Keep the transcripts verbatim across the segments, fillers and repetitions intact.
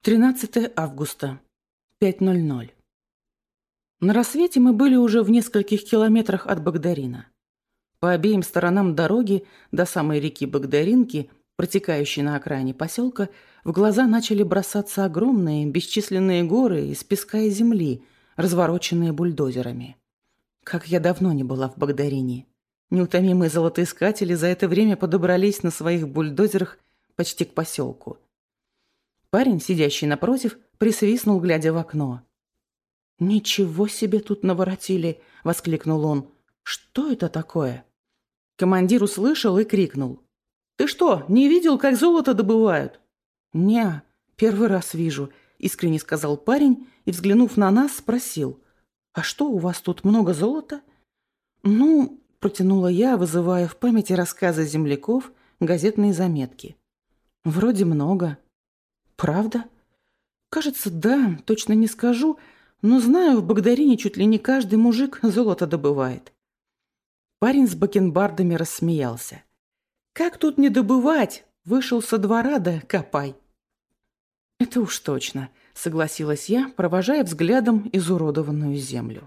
тринадцатое августа, пять ноль ноль. На рассвете мы были уже в нескольких километрах от Багдарина. По обеим сторонам дороги до самой реки Багдаринки, протекающей на окраине поселка, в глаза начали бросаться огромные бесчисленные горы из песка и земли, развороченные бульдозерами. Как я давно не была в Багдарине. Неутомимые золотоискатели за это время подобрались на своих бульдозерах почти к поселку. Парень, сидящий напротив, присвистнул, глядя в окно. «Ничего себе тут наворотили!» — воскликнул он. «Что это такое?» Командир услышал и крикнул. «Ты что, не видел, как золото добывают?» «Не, первый раз вижу», — искренне сказал парень и, взглянув на нас, спросил. «А что, у вас тут много золота?» «Ну...» — протянула я, вызывая в памяти рассказы земляков, газетные заметки. «Вроде много». «Правда?» «Кажется, да, точно не скажу, но знаю, в Багдарине чуть ли не каждый мужик золото добывает». Парень с бакенбардами рассмеялся. «Как тут не добывать? Вышел со двора, да копай». «Это уж точно», — согласилась я, провожая взглядом изуродованную землю.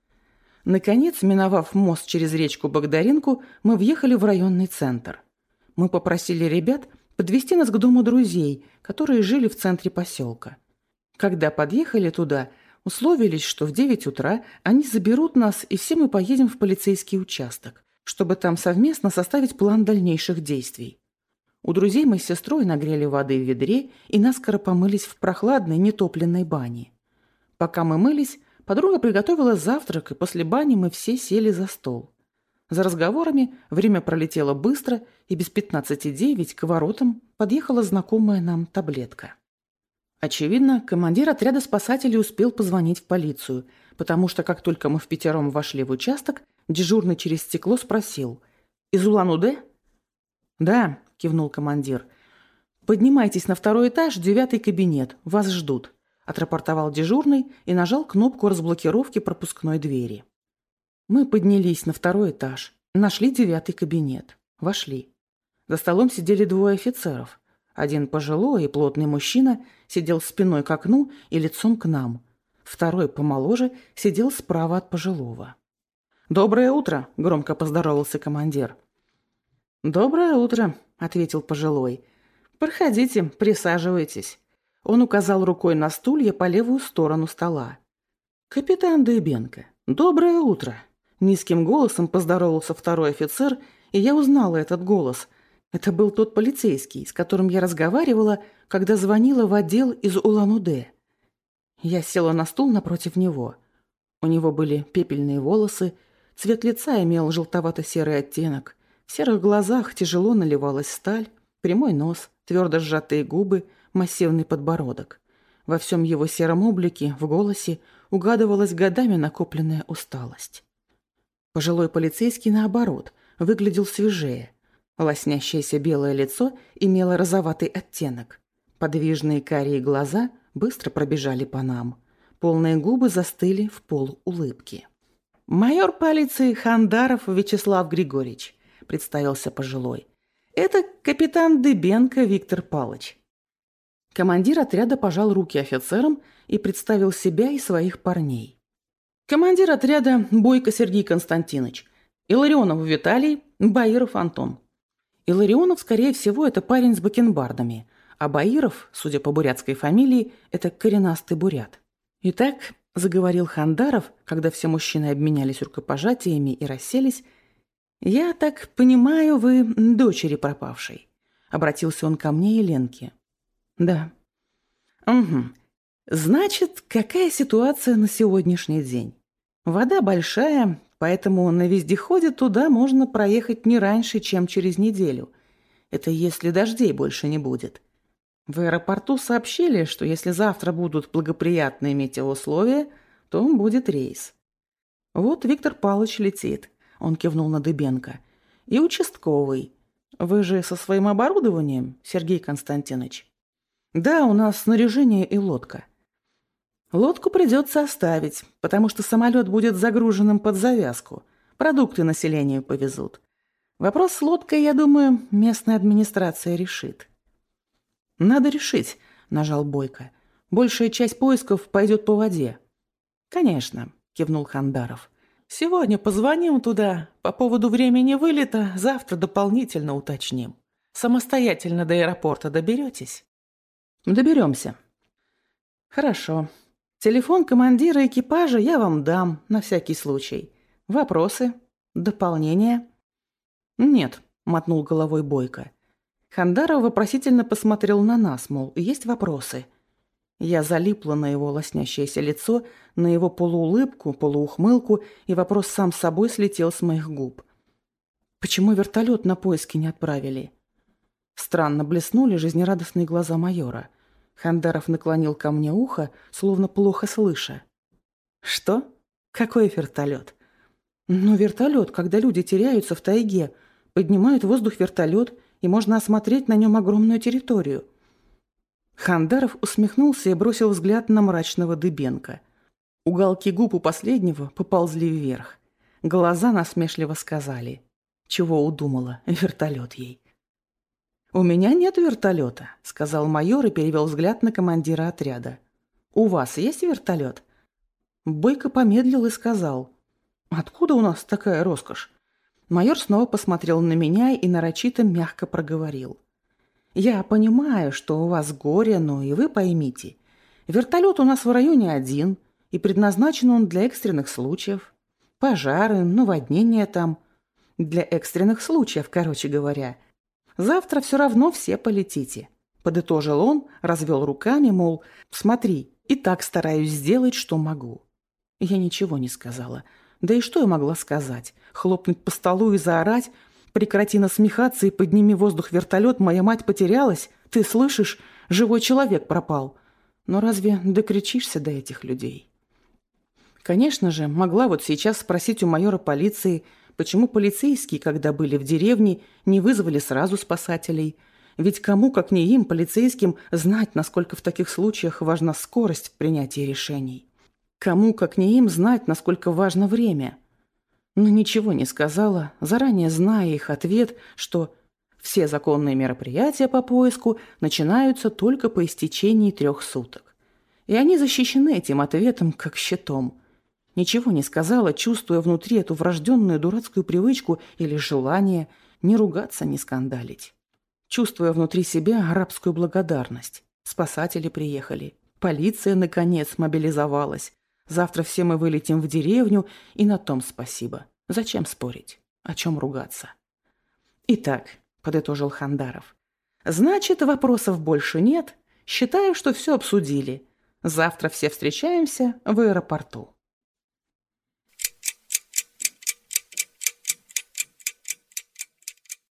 Наконец, миновав мост через речку Багдаринку, мы въехали в районный центр. Мы попросили ребят подвезти нас к дому друзей, которые жили в центре поселка. Когда подъехали туда, условились, что в девять утра они заберут нас, и все мы поедем в полицейский участок, чтобы там совместно составить план дальнейших действий. У друзей мы с сестрой нагрели воды в ведре и наскоро помылись в прохладной нетопленной бане. Пока мы мылись, подруга приготовила завтрак, и после бани мы все сели за стол. За разговорами время пролетело быстро, и без пятнадцати девять к воротам подъехала знакомая нам таблетка. Очевидно, командир отряда спасателей успел позвонить в полицию, потому что как только мы впятером вошли в участок, дежурный через стекло спросил: «Из Улан-Удэ?» «Да», — кивнул командир. «Поднимайтесь на второй этаж, девятый кабинет, вас ждут», — отрапортовал дежурный и нажал кнопку разблокировки пропускной двери. Мы поднялись на второй этаж, нашли девятый кабинет, вошли. За столом сидели двое офицеров. Один пожилой и плотный мужчина сидел спиной к окну и лицом к нам. Второй, помоложе, сидел справа от пожилого. «Доброе утро!» – громко поздоровался командир. «Доброе утро!» – ответил пожилой. «Проходите, присаживайтесь». Он указал рукой на стулья по левую сторону стола. «Капитан Дыбенко, доброе утро!» Низким голосом поздоровался второй офицер, и я узнала этот голос. Это был тот полицейский, с которым я разговаривала, когда звонила в отдел из Улан-Удэ. Я села на стул напротив него. У него были пепельные волосы, цвет лица имел желтовато-серый оттенок, в серых глазах тяжело наливалась сталь, прямой нос, твердо сжатые губы, массивный подбородок. Во всем его сером облике, в голосе, угадывалась годами накопленная усталость. Пожилой полицейский, наоборот, выглядел свежее. Лоснящееся белое лицо имело розоватый оттенок. Подвижные карие глаза быстро пробежали по нам. Полные губы застыли в полуулыбки. «Майор полиции Хандаров Вячеслав Григорьевич», — представился пожилой. «Это капитан Дыбенко Виктор Палыч». Командир отряда пожал руки офицерам и представил себя и своих парней. Командир отряда Бойко Сергей Константинович, Илларионов Виталий, Баиров Антон. Илларионов, скорее всего, это парень с бакенбардами, а Баиров, судя по бурятской фамилии, это коренастый бурят. «Итак», — заговорил Хандаров, когда все мужчины обменялись рукопожатиями и расселись, «я так понимаю, вы дочери пропавшей», — обратился он ко мне и Ленке. «Да». «Угу. Значит, какая ситуация на сегодняшний день? Вода большая, поэтому на вездеходе туда можно проехать не раньше, чем через неделю. Это если дождей больше не будет. В аэропорту сообщили, что если завтра будут благоприятные метеоусловия, то будет рейс. Вот Виктор Павлович летит», — он кивнул на Дыбенко. «И участковый. Вы же со своим оборудованием, Сергей Константинович?» «Да, у нас снаряжение и лодка». «Лодку придется оставить, потому что самолет будет загруженным под завязку. Продукты населению повезут. Вопрос с лодкой, я думаю, местная администрация решит». «Надо решить», — нажал Бойко. Большая часть поисков пойдет по воде». «Конечно», – кивнул Хандаров. «Сегодня позвоним туда. По поводу времени вылета завтра дополнительно уточним. Самостоятельно до аэропорта доберетесь?» «Доберемся». «Хорошо. Телефон командира экипажа я вам дам, на всякий случай. Вопросы? Дополнения?» «Нет», – мотнул головой Бойко. Хандаров вопросительно посмотрел на нас, мол, есть вопросы. Я залипла на его лоснящееся лицо, на его полуулыбку, полуухмылку, и вопрос сам собой слетел с моих губ. «Почему вертолет на поиски не отправили?» Странно блеснули жизнерадостные глаза майора. Хандаров наклонил ко мне ухо, словно плохо слыша. «Что? Какой вертолет?» «Ну, вертолет, когда люди теряются в тайге. Поднимают в воздух вертолет, и можно осмотреть на нем огромную территорию». Хандаров усмехнулся и бросил взгляд на мрачного Дыбенко. Уголки губ у последнего поползли вверх. Глаза насмешливо сказали: «Чего удумала? Вертолет ей». «У меня нет вертолета», — сказал майор и перевел взгляд на командира отряда. «У вас есть вертолет?» Бойко помедлил и сказал: «Откуда у нас такая роскошь?» Майор снова посмотрел на меня и нарочито мягко проговорил: «Я понимаю, что у вас горе, но и вы поймите. Вертолет у нас в районе один, и предназначен он для экстренных случаев. Пожары, наводнения там. Для экстренных случаев, короче говоря. Завтра все равно все полетите». Подытожил он, развел руками, мол, «Смотри, и так стараюсь сделать, что могу». Я ничего не сказала. Да и что я могла сказать? Хлопнуть по столу и заорать: «Прекрати насмехаться и подними в воздух вертолет, моя мать потерялась, ты слышишь, живой человек пропал». Но разве докричишься до этих людей? Конечно же, могла вот сейчас спросить у майора полиции, почему полицейские, когда были в деревне, не вызвали сразу спасателей. Ведь кому, как не им, полицейским, знать, насколько в таких случаях важна скорость в принятии решений. Кому, как не им, знать, насколько важно время. Но ничего не сказала, заранее зная их ответ, что все законные мероприятия по поиску начинаются только по истечении трех суток. И они защищены этим ответом, как щитом. Ничего не сказала, чувствуя внутри эту врожденную дурацкую привычку или желание не ругаться, не скандалить. Чувствуя внутри себя арабскую благодарность. Спасатели приехали. Полиция, наконец, мобилизовалась. Завтра все мы вылетим в деревню, и на том спасибо. Зачем спорить? О чем ругаться? «Итак», — подытожил Хандаров, «значит, вопросов больше нет. Считаю, что все обсудили. Завтра все встречаемся в аэропорту».